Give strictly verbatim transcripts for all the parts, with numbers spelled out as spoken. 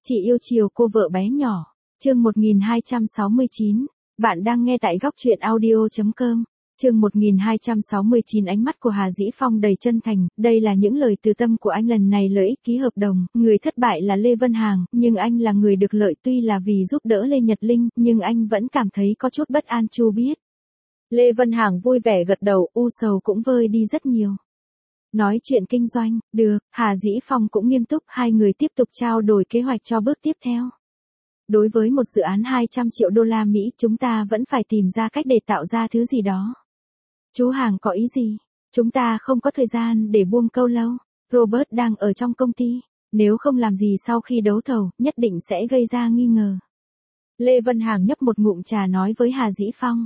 Chị yêu chiều cô vợ bé nhỏ. Chương một nghìn hai trăm sáu mươi chín. Bạn đang nghe tại góc truyện audio chấm com. Chương một nghìn hai trăm sáu mươi chín. Ánh mắt của Hà Dĩ Phong đầy chân thành, đây là những lời từ tâm của anh. Lần này lợi ích ký hợp đồng, người thất bại là Lê Vân Hàng, nhưng anh là người được lợi. Tuy là vì giúp đỡ Lê Nhật Linh, nhưng anh vẫn cảm thấy có chút bất an. Chu biết. Lê Vân Hàng vui vẻ gật đầu, u sầu cũng vơi đi rất nhiều. Nói chuyện kinh doanh, được, Hà Dĩ Phong cũng nghiêm túc, hai người tiếp tục trao đổi kế hoạch cho bước tiếp theo. Đối với một dự án hai trăm triệu đô la Mỹ, chúng ta vẫn phải tìm ra cách để tạo ra thứ gì đó. Chú Hàng có ý gì? Chúng ta không có thời gian để buông câu lâu. Robert đang ở trong công ty, nếu không làm gì sau khi đấu thầu, nhất định sẽ gây ra nghi ngờ. Lê Vân Hàng nhấp một ngụm trà nói với Hà Dĩ Phong.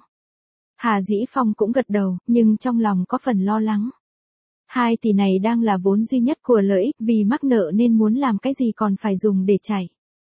Hà Dĩ Phong cũng gật đầu, nhưng trong lòng có phần lo lắng. Hai tỷ này đang là vốn duy nhất của lợi ích, vì mắc nợ nên muốn làm cái gì còn phải dùng để chảy.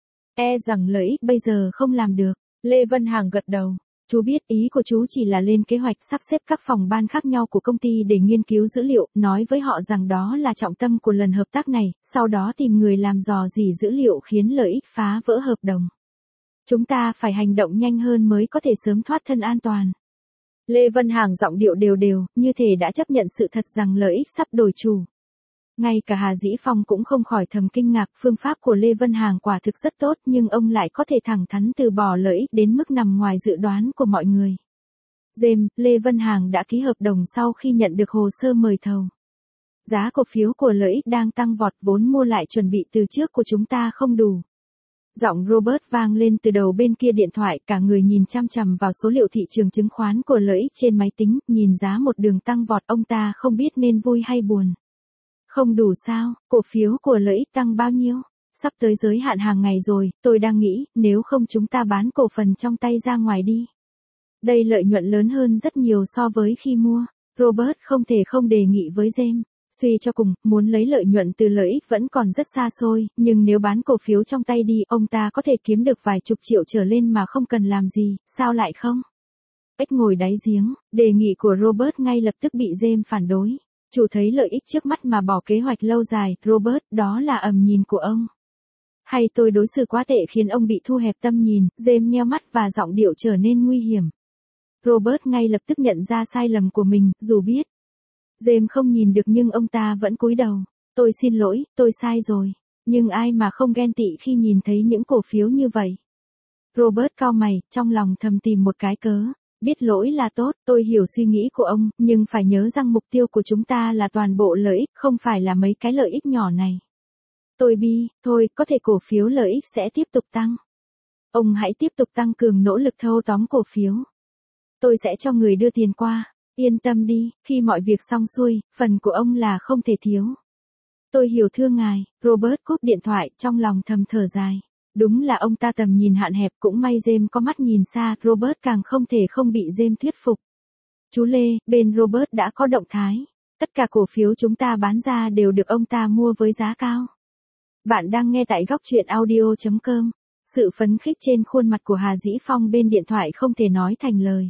E rằng lợi ích bây giờ không làm được. Lê Vân Hàng gật đầu. Chú biết ý của chú chỉ là lên kế hoạch sắp xếp các phòng ban khác nhau của công ty để nghiên cứu dữ liệu, nói với họ rằng đó là trọng tâm của lần hợp tác này, sau đó tìm người làm dò dỉ dữ liệu khiến lợi ích phá vỡ hợp đồng. Chúng ta phải hành động nhanh hơn mới có thể sớm thoát thân an toàn. Lê Vân Hàng giọng điệu đều đều, như thể đã chấp nhận sự thật rằng lợi ích sắp đổi chủ. Ngay cả Hà Dĩ Phong cũng không khỏi thầm kinh ngạc, phương pháp của Lê Vân Hàng quả thực rất tốt, nhưng ông lại có thể thẳng thắn từ bỏ lợi ích đến mức nằm ngoài dự đoán của mọi người. James, Lê Vân Hàng đã ký hợp đồng sau khi nhận được hồ sơ mời thầu. Giá cổ phiếu của lợi ích đang tăng vọt, vốn mua lại chuẩn bị từ trước của chúng ta không đủ. Giọng Robert vang lên từ đầu bên kia điện thoại, cả người nhìn chăm chằm vào số liệu thị trường chứng khoán của lợi ích trên máy tính, nhìn giá một đường tăng vọt, ông ta không biết nên vui hay buồn. Không đủ sao? Cổ phiếu của lợi ích tăng bao nhiêu? Sắp tới giới hạn hàng ngày rồi, tôi đang nghĩ, nếu không chúng ta bán cổ phần trong tay ra ngoài đi. Đây lợi nhuận lớn hơn rất nhiều so với khi mua. Robert không thể không đề nghị với James. Suy cho cùng, muốn lấy lợi nhuận từ lợi ích vẫn còn rất xa xôi, nhưng nếu bán cổ phiếu trong tay đi, ông ta có thể kiếm được vài chục triệu trở lên mà không cần làm gì, sao lại không? Ếch ngồi đáy giếng, đề nghị của Robert ngay lập tức bị James phản đối. Chủ thấy lợi ích trước mắt mà bỏ kế hoạch lâu dài, Robert, đó là ầm nhìn của ông. Hay tôi đối xử quá tệ khiến ông bị thu hẹp tâm nhìn? James nheo mắt và giọng điệu trở nên nguy hiểm. Robert ngay lập tức nhận ra sai lầm của mình, dù biết. James không nhìn được nhưng ông ta vẫn cúi đầu. Tôi xin lỗi, tôi sai rồi. Nhưng ai mà không ghen tị khi nhìn thấy những cổ phiếu như vậy? Robert cau mày, trong lòng thầm tìm một cái cớ. Biết lỗi là tốt, tôi hiểu suy nghĩ của ông, nhưng phải nhớ rằng mục tiêu của chúng ta là toàn bộ lợi ích, không phải là mấy cái lợi ích nhỏ này. Tôi bi, thôi, có thể cổ phiếu lợi ích sẽ tiếp tục tăng. Ông hãy tiếp tục tăng cường nỗ lực thâu tóm cổ phiếu. Tôi sẽ cho người đưa tiền qua. Yên tâm đi, khi mọi việc xong xuôi, phần của ông là không thể thiếu. Tôi hiểu thưa ngài. Robert cúp điện thoại, trong lòng thầm thở dài. Đúng là ông ta tầm nhìn hạn hẹp, cũng may James có mắt nhìn xa, Robert càng không thể không bị James thuyết phục. Chú Lê, bên Robert đã có động thái. Tất cả cổ phiếu chúng ta bán ra đều được ông ta mua với giá cao. Bạn đang nghe tại góc truyện audio chấm com. Sự phấn khích trên khuôn mặt của Hà Dĩ Phong bên điện thoại không thể nói thành lời.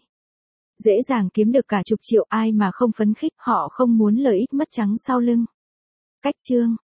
Dễ dàng kiếm được cả chục triệu, ai mà không phấn khích, họ không muốn lợi ích mất trắng sau lưng. Cách chương.